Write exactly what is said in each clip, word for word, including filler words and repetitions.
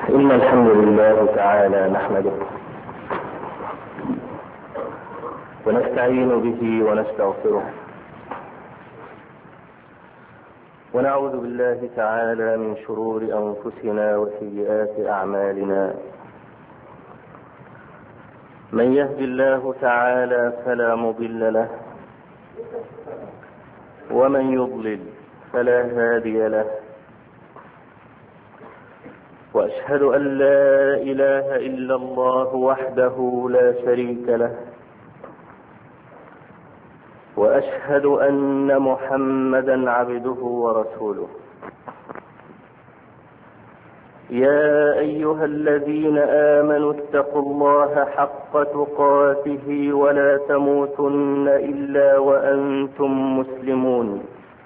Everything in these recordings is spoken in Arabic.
إن الحمد لله تعالى نحمده ونستعين به ونستغفره ونعوذ بالله تعالى من شرور أنفسنا وسيئات أعمالنا. من يهد الله تعالى فلا مضل له ومن يضلل فلا هادي له، وأشهد أن لا إله إلا الله وحده لا شريك له، وأشهد أن محمدا عبده ورسوله. يا أيها الذين آمنوا اتقوا الله حق تقاته ولا تموتن إلا وأنتم مسلمون.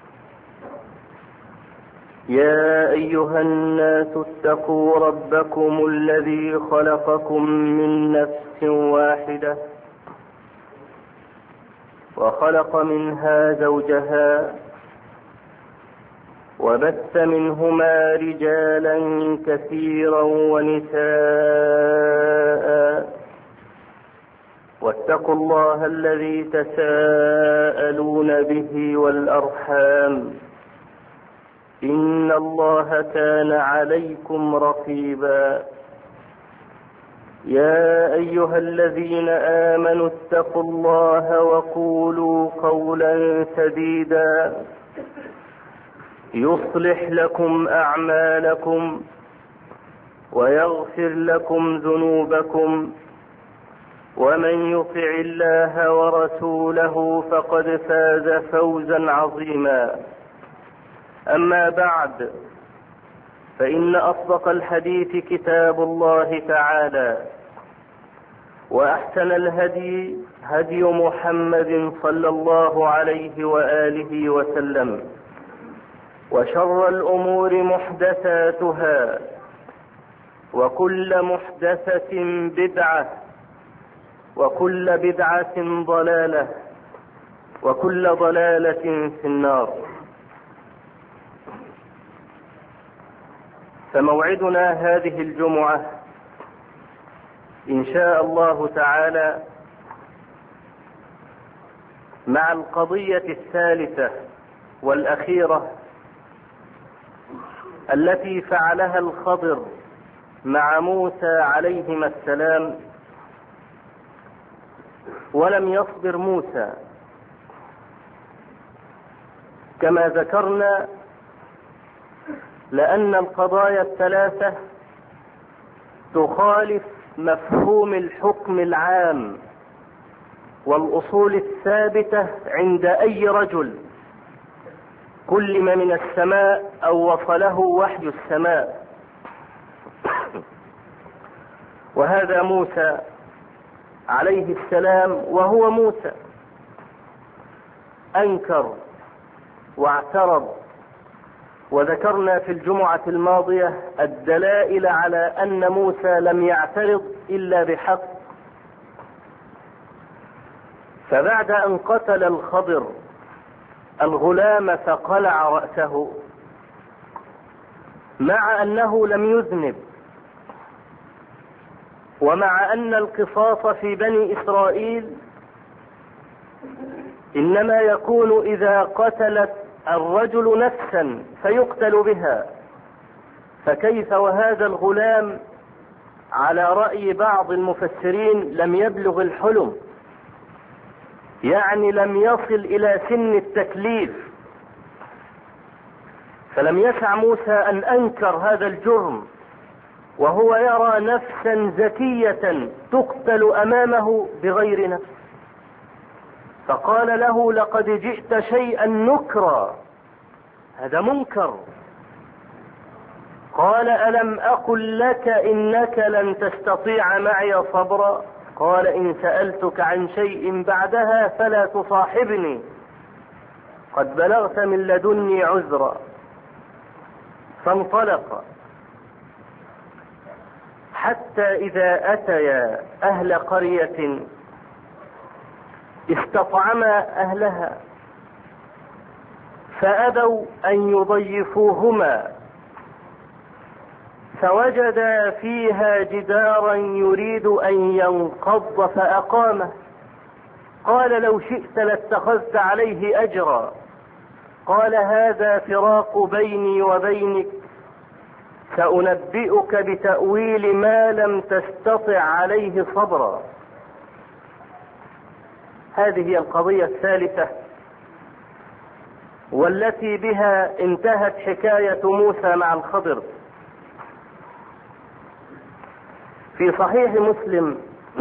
يا أيها الناس اتقوا ربكم الذي خلقكم من نفس واحدة وخلق منها زوجها وبث منهما رجالا كثيرا ونساء، واتقوا الله الذي تساءلون به والأرحام، إن الله كان عليكم رقيبا. يا أيها الذين آمنوا اتقوا الله وقولوا قولا سديدا يصلح لكم أعمالكم ويغفر لكم ذنوبكم، ومن يطع الله ورسوله فقد فاز فوزا عظيما. أما بعد، فإن أصدق الحديث كتاب الله تعالى، وأحسن الهدي هدي محمد صلى الله عليه وآله وسلم، وشر الأمور محدثاتها، وكل محدثة بدعة، وكل بدعة ضلالة، وكل ضلالة في النار. فموعدنا هذه الجمعة إن شاء الله تعالى مع القضية الثالثة والأخيرة التي فعلها الخضر مع موسى عليهما السلام، ولم يصبر موسى. كما ذكرنا، لأن القضايا الثلاثة تخالف مفهوم الحكم العام والأصول الثابتة عند أي رجل كلم من السماء أو وصله وحي السماء. وهذا موسى عليه السلام، وهو موسى أنكر واعترض. وذكرنا في الجمعة الماضية الدلائل على أن موسى لم يعترض إلا بحق. فبعد أن قتل الخضر الغلام فقلع رأسه، مع أنه لم يذنب، ومع أن القصاص في بني إسرائيل إنما يكون إذا قتلت الرجل نفسا فيقتل بها، فكيف وهذا الغلام على رأي بعض المفسرين لم يبلغ الحلم، يعني لم يصل إلى سن التكليف. فلم يسع موسى أن أنكر هذا الجرم وهو يرى نفسا زكية تقتل أمامه بغير نفس، فقال له: لقد جئت شيئا نكرا، هذا منكر. قال: ألم أقل لك إنك لن تستطيع معي صبرا؟ قال: إن سألتك عن شيء بعدها فلا تصاحبني، قد بلغت من لدني عذرا. فانطلق حتى إذا أتيا أهل قرية استطعما أهلها فأبوا أن يضيفوهما، فوجد فيها جدارا يريد أن ينقض فأقامه. قال لو شئت لاتخذت عليه أجرا. قال هذا فراق بيني وبينك، سأنبئك بتأويل ما لم تستطع عليه صبرا. هذه هي القضية الثالثة والتي بها انتهت حكاية موسى مع الخضر. في صحيح مسلم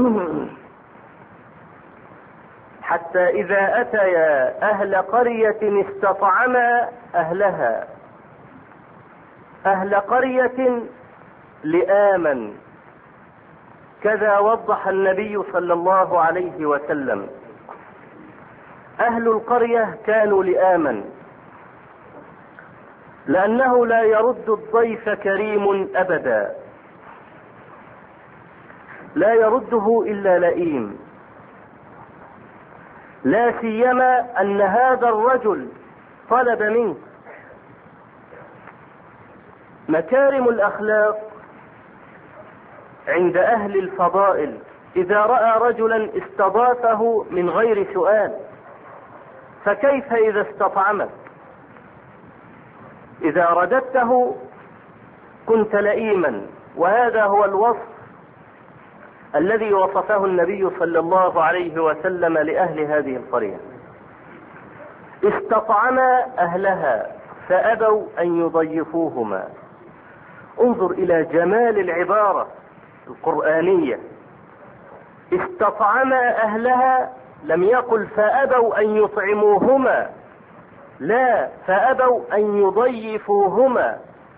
حتى إذا أتيا أهل قرية استطعما أهلها، أهل قرية لآمن، كذا وضح النبي صلى الله عليه وسلم. أهل القرية كانوا لآمن، لأنه لا يرد الضيف كريم أبدا، لا يرده إلا لئيم، لا سيما أن هذا الرجل طلب منك. مكارم الأخلاق عند أهل الفضائل إذا رأى رجلا استضافه من غير سؤال، فكيف إذا استطعمك؟ إذا رددته كنت لئيما. وهذا هو الوصف الذي وصفه النبي صلى الله عليه وسلم لأهل هذه القرية. استطعما أهلها فأبوا أن يضيفوهما. انظر إلى جمال العبارة القرآنية. استطعما أهلها، لم يقل فأبوا أن يطعموهما، لا، فأبوا أن يضيفوهما.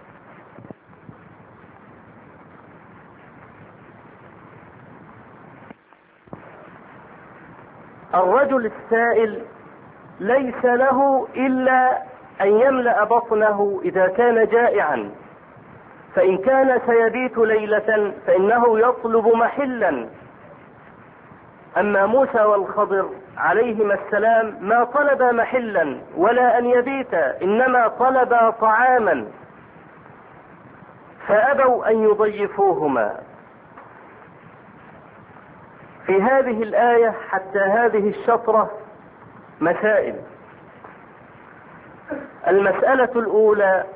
الرجل السائل ليس له إلا أن يملأ بطنه إذا كان جائعا، فإن كان سيبيت ليلة فإنه يطلب محلا. أما موسى والخضر عليهما السلام ما طلب محلا ولا أن يبيت، إنما طلب طعاما، فأبوا أن يضيفوهما. في هذه الآية حتى هذه الشطرة مسائل. المسألة الأولى: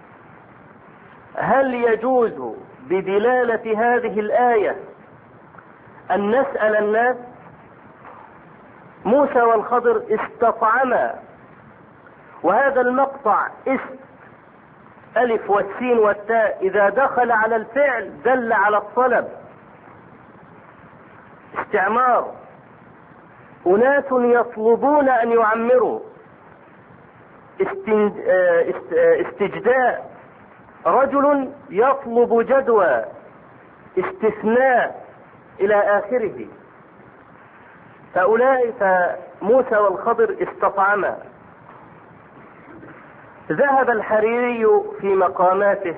هل يجوز بدلالة هذه الآية أن نسأل الناس؟ موسى والخضر استطعما، وهذا المقطع است ألف والسين والتاء إذا دخل على الفعل دل على الطلب، استعمار. أناس يطلبون أن يعمروا. استجداء، رجل يطلب جدوى. استثناء إلى آخره. فأولئك موسى والخضر استطعما. ذهب الحريري في مقاماته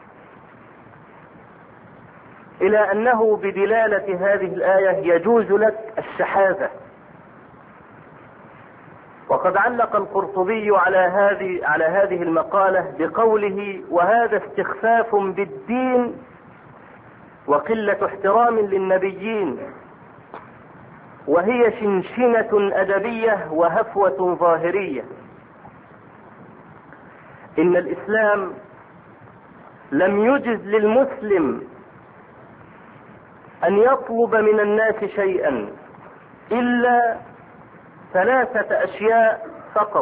إلى أنه بدلالة هذه الآية يجوز لك الشحاذة، وقد علق القرطبي على هذه على هذه المقالة بقوله: وهذا استخفاف بالدين وقلة احترام للنبيين، وهي شنشنة أدبية وهفوة ظاهرية. إن الإسلام لم يجز للمسلم أن يطلب من الناس شيئا إلا ثلاثة أشياء فقط،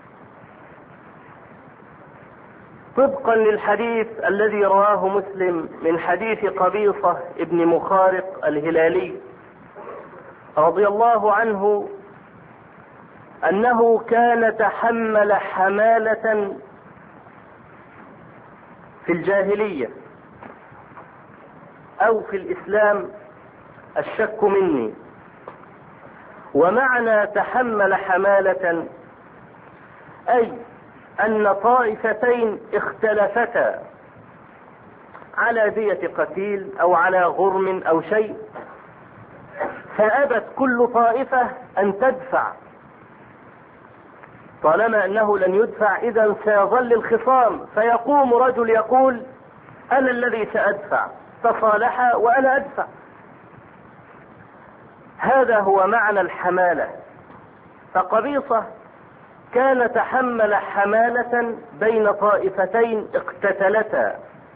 طبقا للحديث الذي رواه مسلم من حديث قبيصة ابن مخارق الهلالي رضي الله عنه أنه كان تحمل حمالة في الجاهلية أو في الإسلام، الشك مني. ومعنى تحمل حمالة أي أن طائفتين اختلفتا على دية قتيل أو على غرم أو شيء، فأبت كل طائفة أن تدفع. طالما أنه لن يدفع إذن سيظل الخصام، فيقوم رجل يقول: أنا الذي سأدفع، تصالحا وأنا أدفع. هذا هو معنى الحمالة. فقبيصة كان تحمل حمالة بين طائفتين اقتتلتا،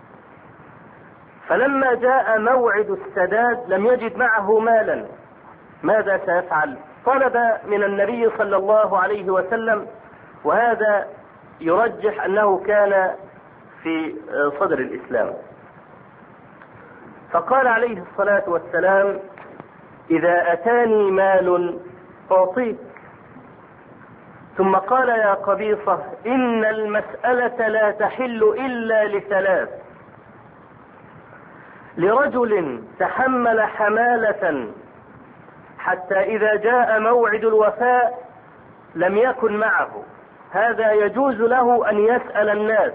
فلما جاء موعد السداد لم يجد معه مالا. ماذا سيفعل؟ طلب من النبي صلى الله عليه وسلم، وهذا يرجح أنه كان في صدر الإسلام. فقال عليه الصلاة والسلام: إذا أتاني مال أعطيك. ثم قال: يا قبيصة، إن المسألة لا تحل إلا لثلاث: لرجل تحمل حمالة حتى إذا جاء موعد الوفاء لم يكن معه، هذا يجوز له أن يسأل الناس.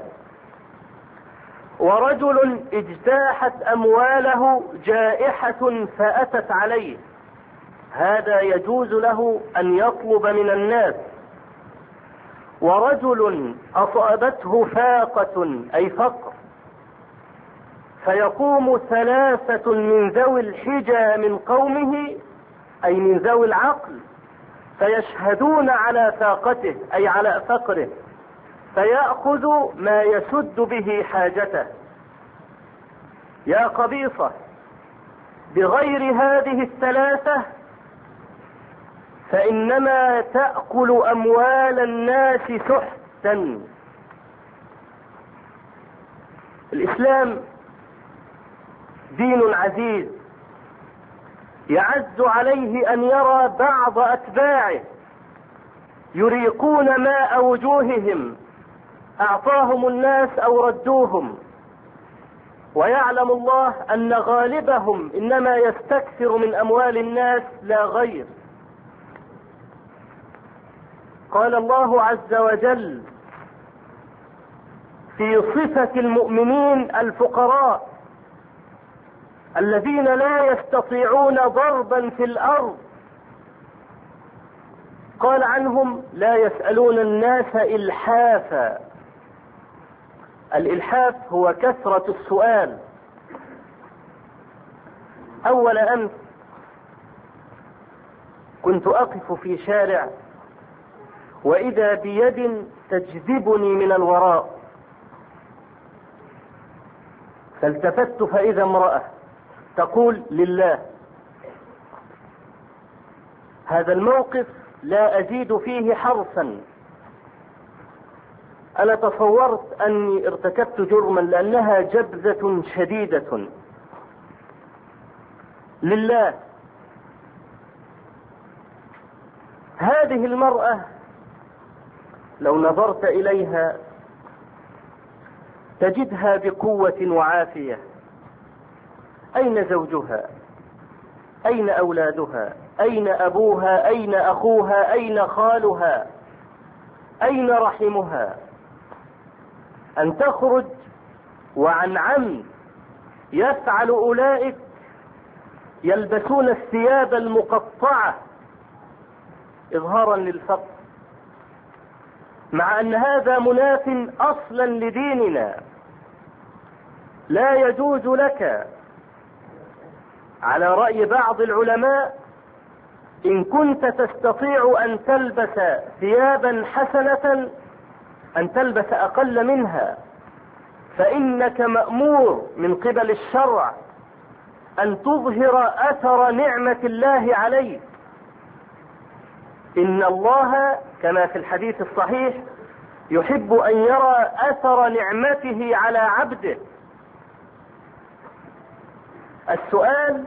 ورجل اجتاحت أمواله جائحة فأتت عليه، هذا يجوز له أن يطلب من الناس. ورجل أصابته فاقة أي فقر، فيقوم ثلاثة من ذوي الحجى من قومه أي من ذوي العقل، فيشهدون على فاقته أي على فقره، فيأخذ ما يسد به حاجته. يا قبيصة، بغير هذه الثلاثة فإنما تأكل أموال الناس سحتا. الإسلام دين عزيز، يعز عليه أن يرى بعض أتباعه يريقون ماء وجوههم أعطاهم الناس أو ردوهم، ويعلم الله أن غالبهم إنما يستكثر من أموال الناس لا غير. قال الله عز وجل في صفة المؤمنين الفقراء الذين لا يستطيعون ضربا في الأرض، قال عنهم: لا يسألون الناس إلحافا. الإلحاف هو كثرة السؤال. أول أمس كنت أقف في شارع وإذا بيد تجذبني من الوراء، فالتفت فإذا امرأة تقول: لله. هذا الموقف لا أزيد فيه حرفا. أنا تصورت أني ارتكبت جرما لأنها جبذة شديدة. لله. هذه المرأة لو نظرت إليها تجدها بقوة وعافية. أين زوجها؟ أين أولادها؟ أين أبوها؟ أين أخوها؟ أين خالها؟ أين رحمها؟ أن تخرج وعن عمد يفعل أولئك يلبسون الثياب المقطعة إظهارا للفقر، مع أن هذا مناف أصلا لديننا. لا يجوز لك على رأي بعض العلماء إن كنت تستطيع أن تلبس ثيابا حسنة أن تلبس أقل منها، فإنك مأمور من قبل الشرع أن تظهر أثر نعمة الله عليك. إن الله كما في الحديث الصحيح يحب أن يرى أثر نعمته على عبده. السؤال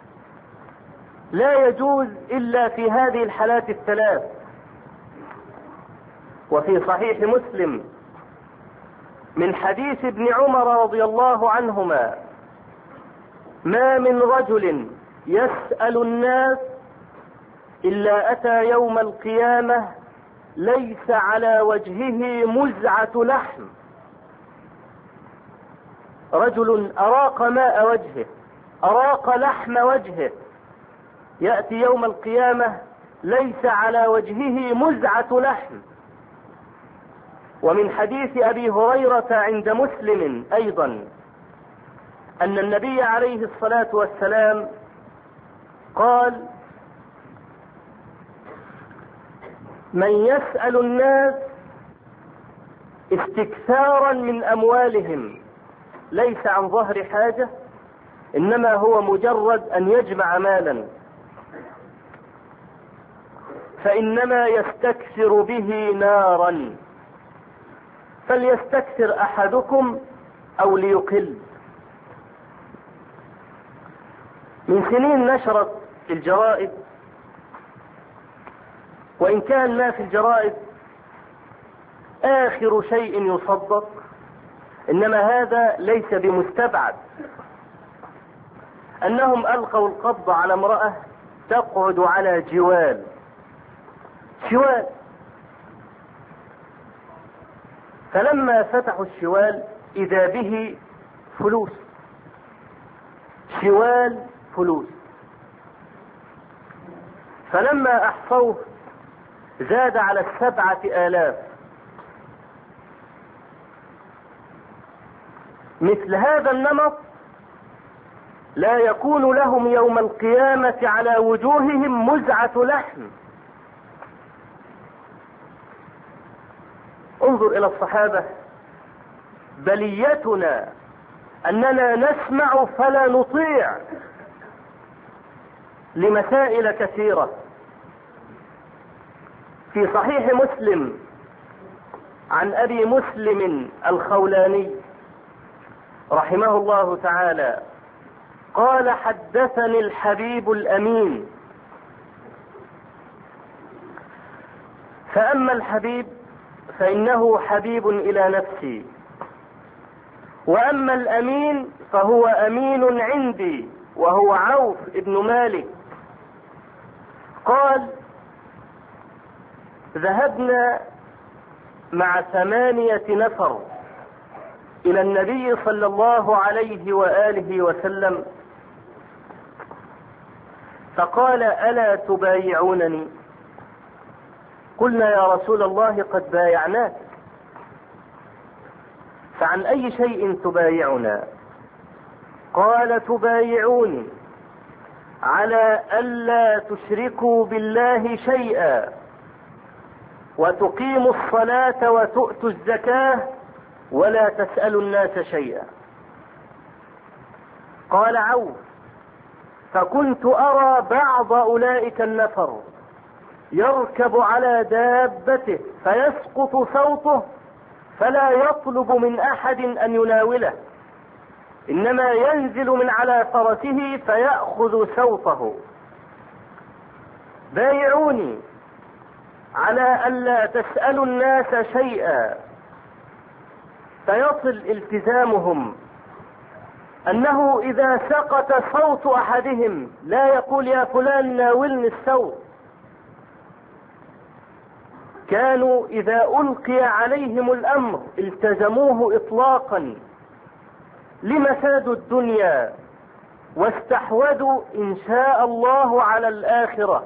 لا يجوز إلا في هذه الحالات الثلاث. وفي صحيح مسلم من حديث ابن عمر رضي الله عنهما: ما من رجل يسأل الناس إلا أتى يوم القيامة ليس على وجهه مزعة لحم. رجل أراق ماء وجهه، أراق لحم وجهه، يأتي يوم القيامة ليس على وجهه مزعة لحم. ومن حديث أبي هريرة عند مسلم أيضا: أن النبي عليه الصلاة والسلام قال: من يسأل الناس استكثارا من أموالهم ليس عن ظهر حاجة، إنما هو مجرد أن يجمع مالا، فإنما يستكثر به نارا، فليستكثر أحدكم أو ليقل. من سنين نشرت الجرائد، وإن كان ما في الجرائد آخر شيء يصدق، إنما هذا ليس بمستبعد، أنهم ألقوا القبض على امرأة تقعد على جوال شوال، فلما فتحوا الشوال إذا به فلوس، شوال فلوس، فلما أحصوه زاد على السبعة آلاف. مثل هذا النمط لا يكون لهم يوم القيامة على وجوههم مزعة لحم. انظر إلى الصحابة، بليتنا أننا نسمع فلا نطيع لمسائل كثيرة. في صحيح مسلم عن أبي مسلم الخولاني رحمه الله تعالى قال: حدثني الحبيب الأمين. فأما الحبيب فإنه حبيب إلى نفسي، وأما الأمين فهو أمين عندي، وهو عوف ابن مالك. قال: ذهبنا مع ثمانية نفر إلى النبي صلى الله عليه وآله وسلم، فقال: ألا تبايعونني؟ قلنا: يا رسول الله قد بايعناك. فعن أي شيء تبايعنا؟ قال: تبايعوني على ألا تشركوا بالله شيئا، وتقيموا الصلاة وتؤتوا الزكاة، ولا تسألوا الناس شيئا. قال عوف: فكنت أرى بعض أولئك النفر يركب على دابته فيسقط صوته فلا يطلب من أحد أن يناوله، إنما ينزل من على فرسه فيأخذ صوته. بايعوني على ألا تسألوا الناس شيئا. فيصل التزامهم أنه إذا سقط صوت أحدهم لا يقول: يا فلان ناولني الصوت. كانوا إذا ألقي عليهم الأمر التزموه إطلاقا، لمفاد الدنيا، واستحوذوا إن شاء الله على الآخرة،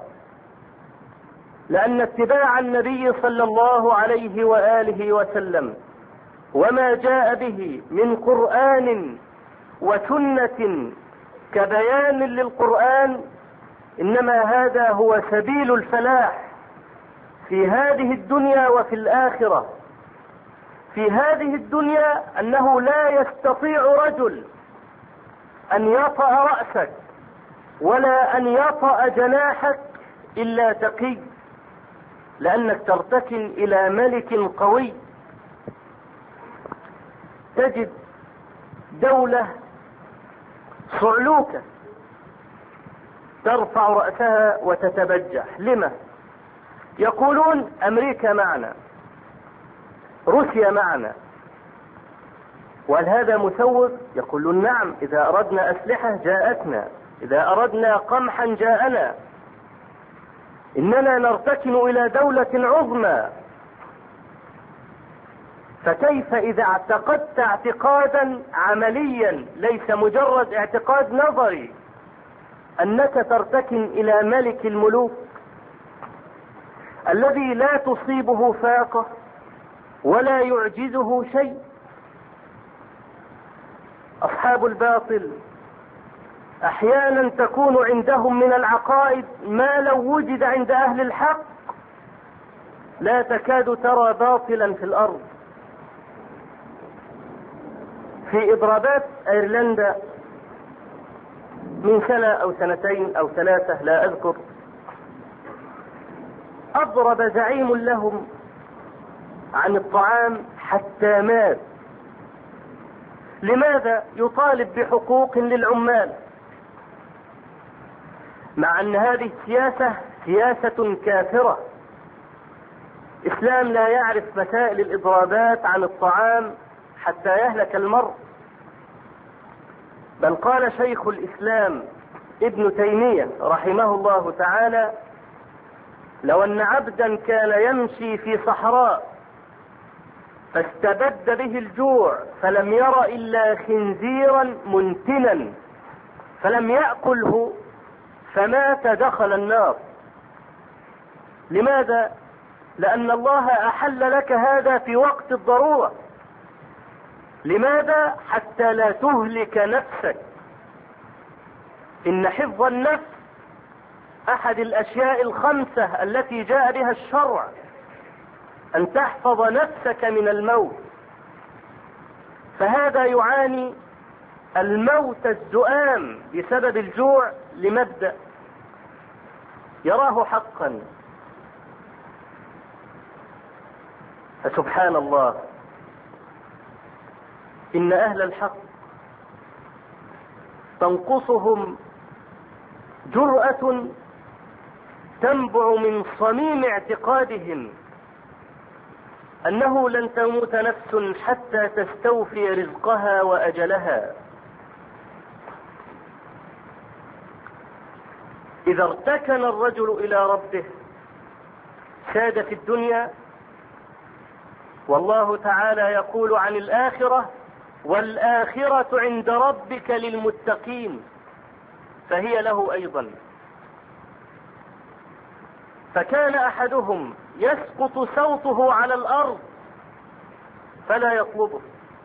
لأن اتباع النبي صلى الله عليه وآله وسلم وما جاء به من قرآن وسنة كبيان للقرآن، إنما هذا هو سبيل الفلاح في هذه الدنيا وفي الآخرة. في هذه الدنيا أنه لا يستطيع رجل أن يطأ رأسك ولا أن يطأ جناحك إلا تقي، لأنك ترتكن إلى ملك قوي. تجد دولة صعلوكة ترفع رأسها وتتبجح. لما؟ يقولون: أمريكا معنا، روسيا معنا. وهل هذا مسوغ؟ يقولون: نعم، إذا أردنا أسلحة جاءتنا، إذا أردنا قمحا جاءنا، إننا نرتكن إلى دولة عظمى. فكيف إذا اعتقدت اعتقادا عمليا ليس مجرد اعتقاد نظري أنك ترتكن إلى ملك الملوك الذي لا تصيبه فاقة ولا يعجزه شيء؟ أصحاب الباطل أحيانا تكون عندهم من العقائد ما لو وجد عند أهل الحق لا تكاد ترى باطلا في الأرض. في إضرابات أيرلندا من سنة أو سنتين أو ثلاثة لا أذكر، أضرب زعيم لهم عن الطعام حتى مات. لماذا؟ يطالب بحقوق للعمال، مع أن هذه السياسة سياسة كافرة. إسلام لا يعرف مسائل الإضرابات عن الطعام حتى يهلك المرء. بل قال شيخ الإسلام ابن تيمية رحمه الله تعالى: لو أن عبدا كان يمشي في صحراء فاستبد به الجوع فلم ير إلا خنزيرا منتنا فلم يأكله فمات دخل النار. لماذا؟ لأن الله أحل لك هذا في وقت الضرورة. لماذا؟ حتى لا تهلك نفسك. إن حفظ النفس أحد الأشياء الخمسة التي جاء بها الشرع، أن تحفظ نفسك من الموت. فهذا يعاني الموت الزؤام بسبب الجوع لمبدأ يراه حقا. فسبحان الله، إن أهل الحق تنقصهم جرأة تنبع من صميم اعتقادهم أنه لن تموت نفس حتى تستوفي رزقها وأجلها. إذا ارتكن الرجل إلى ربه ساد في الدنيا، والله تعالى يقول عن الآخرة: والآخرة عند ربك للمتقين، فهي له أيضا. فكان أحدهم يسقط صوته على الأرض فلا يطلبه.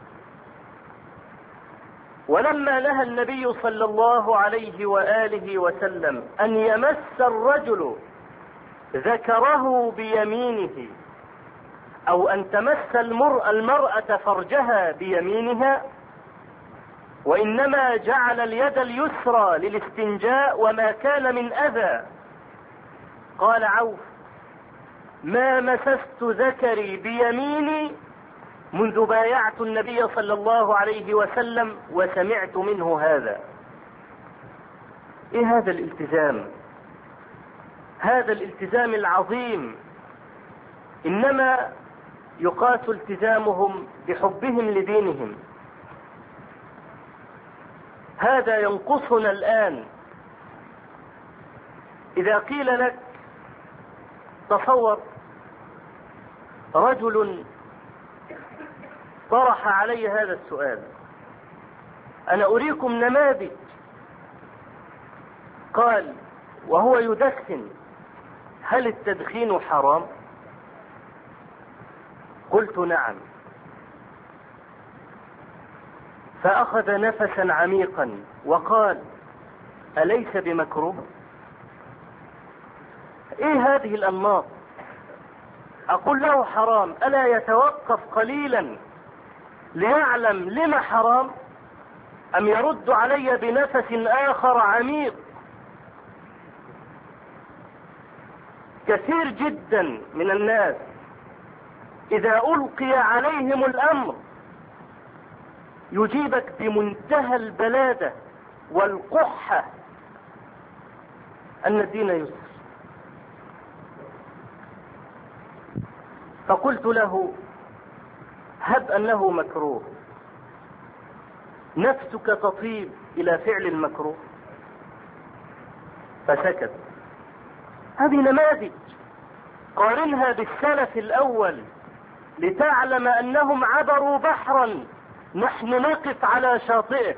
ولما نهى النبي صلى الله عليه وآله وسلم أن يمس الرجل ذكره بيمينه أو أن تمس المرأة, المرأة فرجها بيمينها، وإنما جعل اليد اليسرى للاستنجاء وما كان من أذى، قال عوف: ما مسست ذكري بيميني منذ بايعت النبي صلى الله عليه وسلم وسمعت منه هذا. ايه هذا الالتزام؟ هذا الالتزام العظيم انما يقاس التزامهم بحبهم لدينهم. هذا ينقصنا الآن. إذا قيل لك تصور رجل طرح علي هذا السؤال، أنا أريكم نماذج، قال وهو يدخن: هل التدخين حرام؟ قلت نعم. فأخذ نفسا عميقا وقال: أليس بمكروه؟ ايه هذه الأنماط؟ أقول له حرام، ألا يتوقف قليلا ليعلم لما حرام، أم يرد علي بنفس آخر عميق؟ كثير جدا من الناس إذا ألقي عليهم الأمر يجيبك بمنتهى البلادة والقحة أن الدين يسر. فقلت له: هب أنه مكروه، نفسك تطيب إلى فعل المكروه؟ فسكت. هذه نماذج، قارنها بالسلف الأول لتعلم أنهم عبروا بحرا نحن نقف على شاطئه،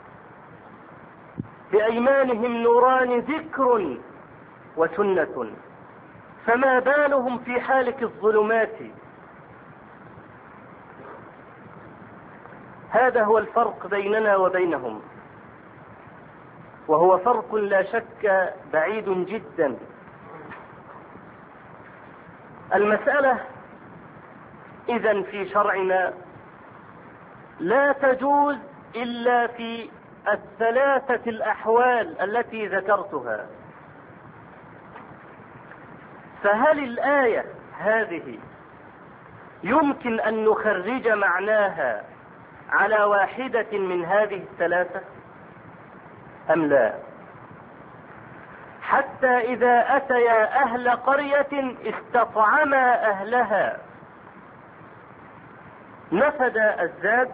بأيمانهم نوران ذكر وسنة، فما بالهم في حالك الظلمات. هذا هو الفرق بيننا وبينهم، وهو فرق لا شك بعيد جدا. المسألة إذن في شرعنا لا تجوز إلا في الثلاثة الأحوال التي ذكرتها. فهل الآية هذه يمكن أن نخرج معناها على واحدة من هذه الثلاثة أم لا؟ حتى إذا أتيا أهل قرية استطعما أهلها نفد الزاد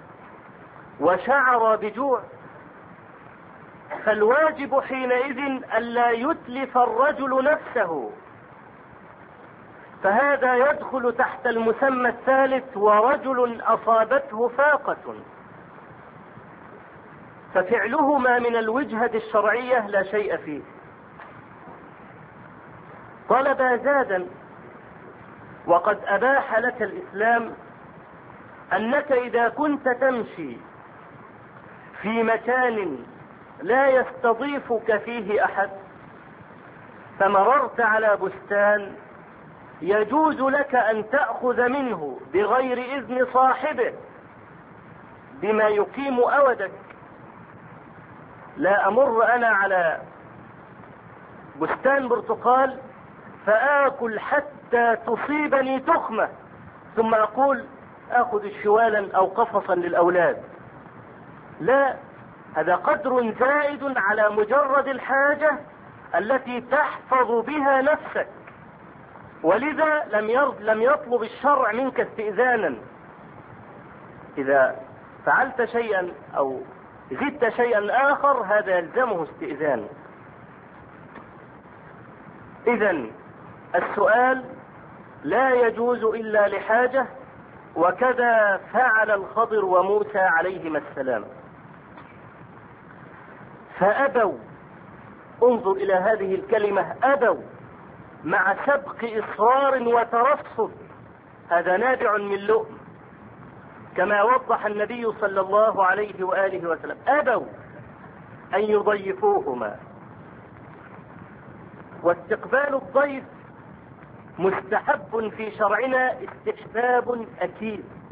وشعر بجوع، فالواجب حينئذ ألا يتلف الرجل نفسه، فهذا يدخل تحت المسمى الثالث ورجل أصابته فاقة، ففعلهما من الوجهة الشرعية لا شيء فيه. طلب زادا، وقد أباح لك الإسلام أنك إذا كنت تمشي في مكان لا يستضيفك فيه أحد فمررت على بستان يجوز لك أن تأخذ منه بغير إذن صاحبه بما يقيم أودك. لا أمر أنا على بستان برتقال فآكل حتى تصيبني تخمة ثم أقول آخذ شوالا أو قفصا للأولاد، لا، هذا قدر زائد على مجرد الحاجة التي تحفظ بها نفسك، ولذا لم يرد لم يطلب الشرع منك استئذانا. إذا فعلت شيئا أو زدت شيئا آخر هذا يلزمه استئذان. إذن السؤال لا يجوز إلا لحاجة، وكذا فعل الخضر وموسى عليهما السلام، فأبوا. انظر إلى هذه الكلمة أبوا مع سبق إصرار وترصد، هذا نابع من لؤم كما وضح النبي صلى الله عليه وآله وسلم، أبوا أن يضيفوهما. واستقبال الضيف مستحب في شرعنا استحباب أكيد،